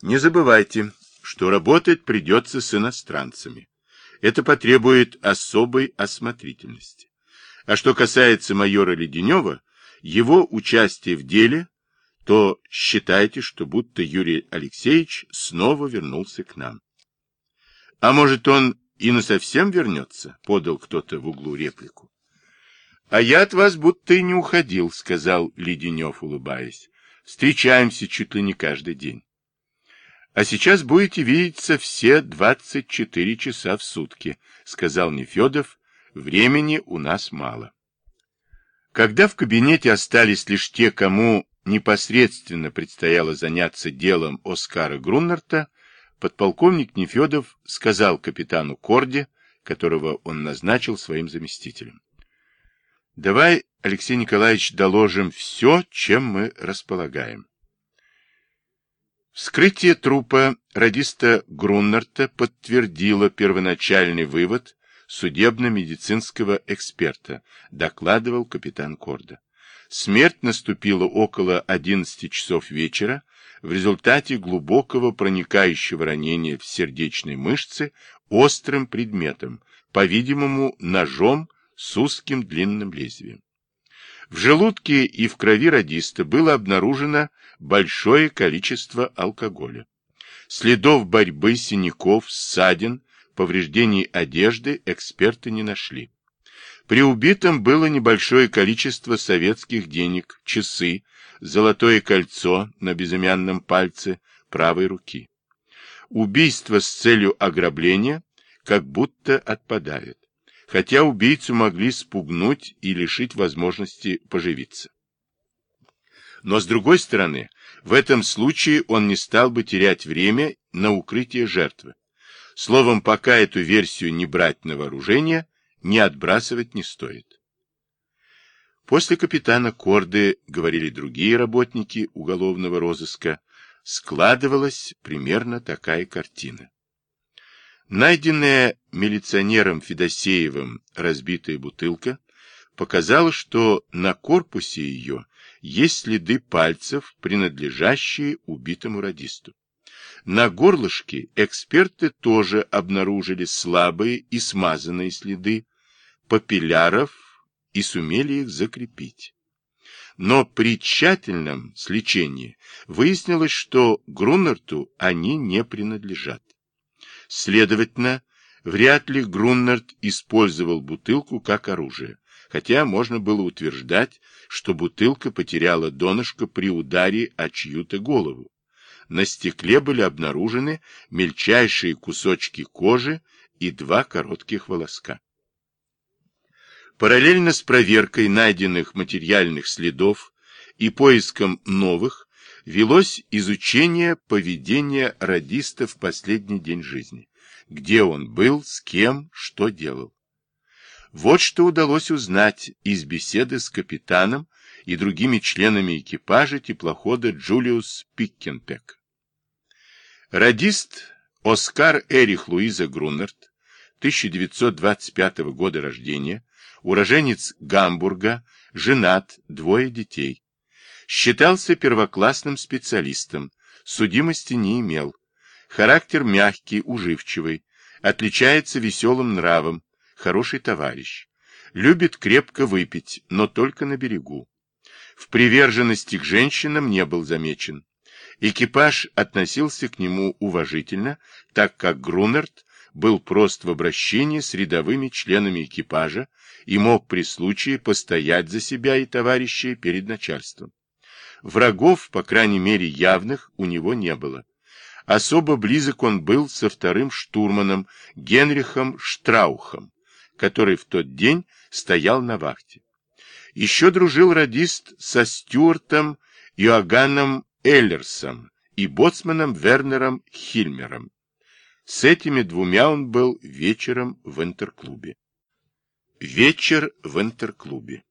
Не забывайте, что работать придется с иностранцами. Это потребует особой осмотрительности. А что касается майора Леденева, его участия в деле, то считайте, что будто Юрий Алексеевич снова вернулся к нам. — А может, он и насовсем вернется? — подал кто-то в углу реплику. — А я от вас будто и не уходил, — сказал Леденев, улыбаясь. — Встречаемся чуть ли не каждый день. — А сейчас будете видеться все 24 часа в сутки, — сказал Нефедов. — Времени у нас мало. Когда в кабинете остались лишь те, кому непосредственно предстояло заняться делом Оскара Груннерта, подполковник Нефедов сказал капитану Корде, которого он назначил своим заместителем: «Давай, Алексей Николаевич, доложим все, чем мы располагаем». Вскрытие трупа радиста Груннерта подтвердило первоначальный вывод судебно-медицинского эксперта, докладывал капитан Корда. Смерть наступила около 11 часов вечера в результате глубокого проникающего ранения в сердечной мышце острым предметом, по-видимому, ножом с узким длинным лезвием. В желудке и в крови радиста было обнаружено большое количество алкоголя. Следов борьбы, синяков, ссадин, повреждений одежды эксперты не нашли. При убитом было небольшое количество советских денег, часы, золотое кольцо на безымянном пальце правой руки. Убийство с целью ограбления как будто отпадает, хотя убийцу могли спугнуть и лишить возможности поживиться. Но с другой стороны, в этом случае он не стал бы терять время на укрытие жертвы. Словом, пока эту версию не брать на вооружение, не отбрасывать не стоит. После капитана Корды, говорили другие работники уголовного розыска, складывалась примерно такая картина. Найденная милиционером Федосеевым разбитая бутылка показала, что на корпусе ее есть следы пальцев, принадлежащие убитому радисту. На горлышке эксперты тоже обнаружили слабые и смазанные следы папилляров и сумели их закрепить. Но при тщательном сличении выяснилось, что Груннерту они не принадлежат. Следовательно, вряд ли Груннерт использовал бутылку как оружие, хотя можно было утверждать, что бутылка потеряла донышко при ударе о чью-то голову. На стекле были обнаружены мельчайшие кусочки кожи и 2 коротких волоска. Параллельно с проверкой найденных материальных следов и поиском новых велось изучение поведения радиста в последний день жизни. Где он был, с кем, что делал. Вот что удалось узнать из беседы с капитаном и другими членами экипажа теплохода Джулиус Пиккенпек. Радист Оскар Эрих Луиза Груннерт, 1925 года рождения, уроженец Гамбурга, женат, 2 детей. Считался первоклассным специалистом, судимости не имел. Характер мягкий, уживчивый, отличается веселым нравом, хороший товарищ. Любит крепко выпить, но только на берегу. В приверженности к женщинам не был замечен. Экипаж относился к нему уважительно, так как Груннерт был прост в обращении с рядовыми членами экипажа и мог при случае постоять за себя и товарищей перед начальством. Врагов, по крайней мере явных, у него не было. Особо близок он был со 2-м штурманом Генрихом Штраухом, который в тот день стоял на вахте. Еще дружил радист со Стюартом Иоганном Эллерсом и боцманом Вернером Хильмером. С этими 2 он был вечером в Интерклубе. Вечер в Интерклубе.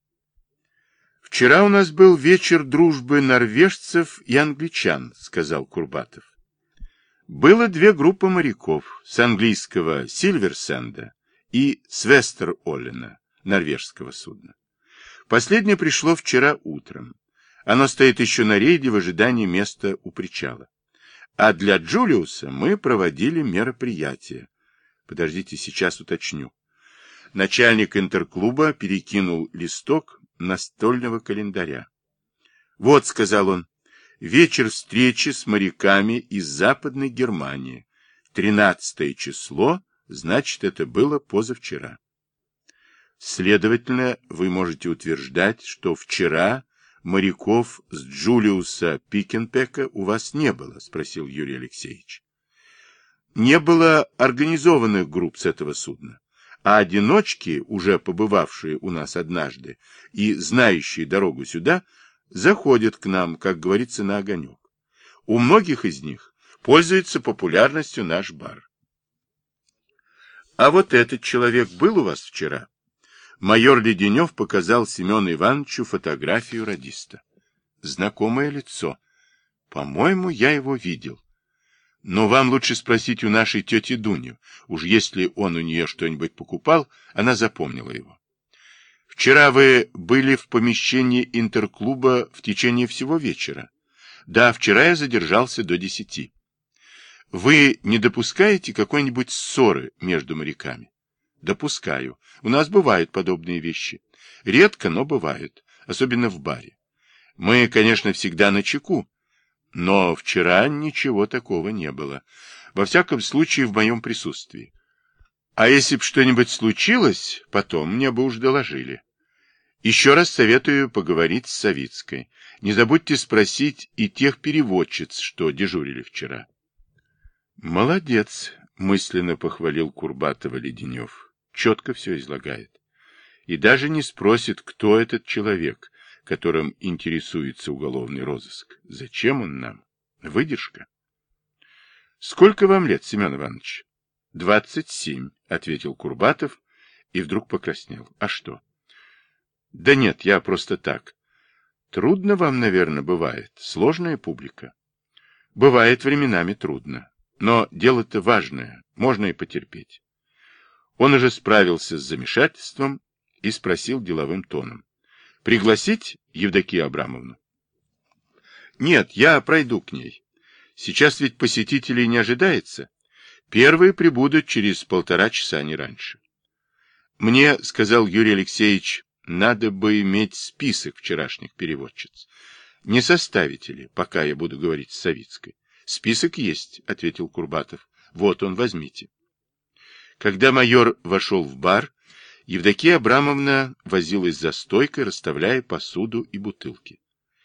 «Вчера у нас был вечер дружбы норвежцев и англичан», — сказал Курбатов. Было 2 группы моряков с английского Сильверсенда и с Вестероллена, норвежского судна. Последнее пришло вчера утром. Оно стоит еще на рейде в ожидании места у причала. А для Джулиуса мы проводили мероприятие. Подождите, сейчас уточню. Начальник интерклуба перекинул листок настольного календаря. Вот, сказал он, вечер встречи с моряками из Западной Германии. 13 число, значит, это было позавчера. Следовательно, вы можете утверждать, что вчера моряков с Джулиуса Пикенпека у вас не было, спросил Юрий Алексеевич. Не было организованных групп с этого судна, а одиночки, уже побывавшие у нас однажды и знающие дорогу сюда, заходят к нам, как говорится, на огонек. У многих из них пользуется популярностью наш бар. А вот этот человек был у вас вчера? Майор Леденев показал Семену Ивановичу фотографию радиста. Знакомое лицо. По-моему, я его видел. Но вам лучше спросить у нашей тети Дуни. Уж если он у нее что-нибудь покупал, она запомнила его. Вчера вы были в помещении интерклуба в течение всего вечера. Да, вчера я задержался до 10. Вы не допускаете какой-нибудь ссоры между моряками? Допускаю. У нас бывают подобные вещи. Редко, но бывают. Особенно в баре. Мы, конечно, всегда начеку. Но вчера ничего такого не было. Во всяком случае, в моем присутствии. А если б что-нибудь случилось, потом мне бы уж доложили. Еще раз советую поговорить с Савицкой. Не забудьте спросить и тех переводчиц, что дежурили вчера. Молодец, мысленно похвалил Курбатова Леденев. Четко все излагает. И даже не спросит, кто этот человек, которым интересуется уголовный розыск. Зачем он нам? Выдержка. Сколько вам лет, Семен Иванович? 27, ответил Курбатов и вдруг покраснел. А что? Да нет, я просто так. Трудно вам, наверное, бывает. Сложная публика. Бывает временами трудно. Но дело-то важное, можно и потерпеть. Он уже справился с замешательством и спросил деловым тоном. Пригласить Евдокию Абрамовну? Нет, я пройду к ней. Сейчас ведь посетителей не ожидается. Первые прибудут через 1,5 часа, не раньше. Мне, сказал Юрий Алексеевич, надо бы иметь список вчерашних переводчиц. Не составите ли, пока я буду говорить с Савицкой? Список есть, ответил Курбатов. Вот он, возьмите. Когда майор вошел в бар, Евдокия Абрамовна возилась за стойкой, расставляя посуду и бутылки.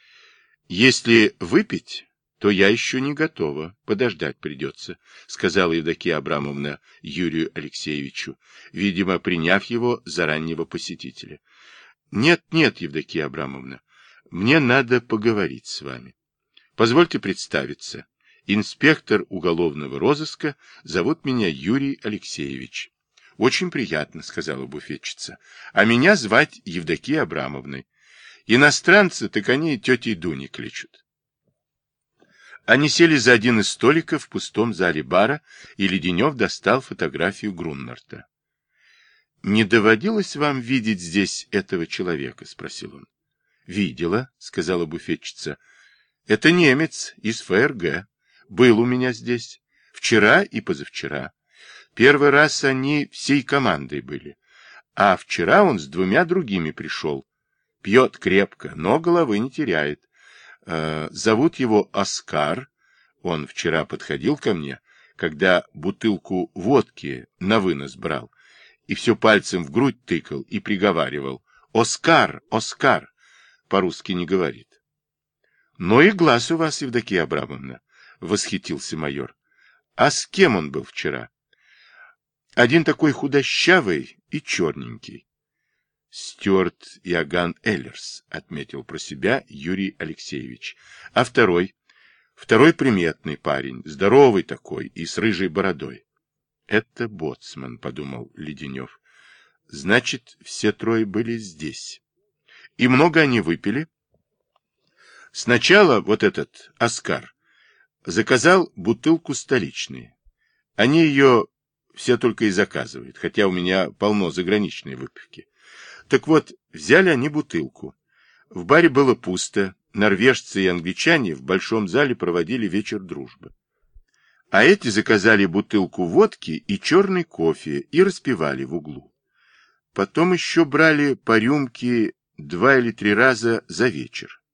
Если выпить, то я еще не готова, подождать придется, сказала Евдокия Абрамовна Юрию Алексеевичу, видимо, приняв его за раннего посетителя. Нет, Евдокия Абрамовна, мне надо поговорить с вами. Позвольте представиться. Инспектор уголовного розыска, зовут меня Юрий Алексеевич. Очень приятно, сказала буфетчица. А меня звать Евдокией Абрамовной. Иностранцы, так они тетей Дуни кличут. Они сели за один из столиков в пустом зале бара, и Леденев достал фотографию Груннарта. — Не доводилось вам видеть здесь этого человека? — спросил он. — Видела, — сказала буфетчица. — Это немец из ФРГ. Был у меня здесь. Вчера и позавчера. Первый раз они всей командой были. А вчера он с 2 другими пришел. Пьет крепко, но головы не теряет. Зовут его Оскар. Он вчера подходил ко мне, когда бутылку водки на вынос брал, и все пальцем в грудь тыкал и приговаривал: «Оскар, Оскар!» По-русски не говорит. «Но и глаз у вас, Евдокия Абрамовна!» — восхитился майор. «А с кем он был вчера?» «Один такой худощавый и черненький». «Стюарт Иоганн Эллерс», — отметил про себя Юрий Алексеевич. «А второй?» «Второй приметный парень, здоровый такой и с рыжей бородой». «Это боцман», — подумал Леденев. «Значит, все 3 были здесь. И много они выпили?» «Сначала вот этот Оскар заказал бутылку столичной. Они ее все только и заказывают, хотя у меня полно заграничной выпивки. Так вот, взяли они бутылку. В баре было пусто. Норвежцы и англичане в большом зале проводили вечер дружбы. А эти заказали бутылку водки и черный кофе и распивали в углу. Потом еще брали по рюмке 2 или 3 раза за вечер.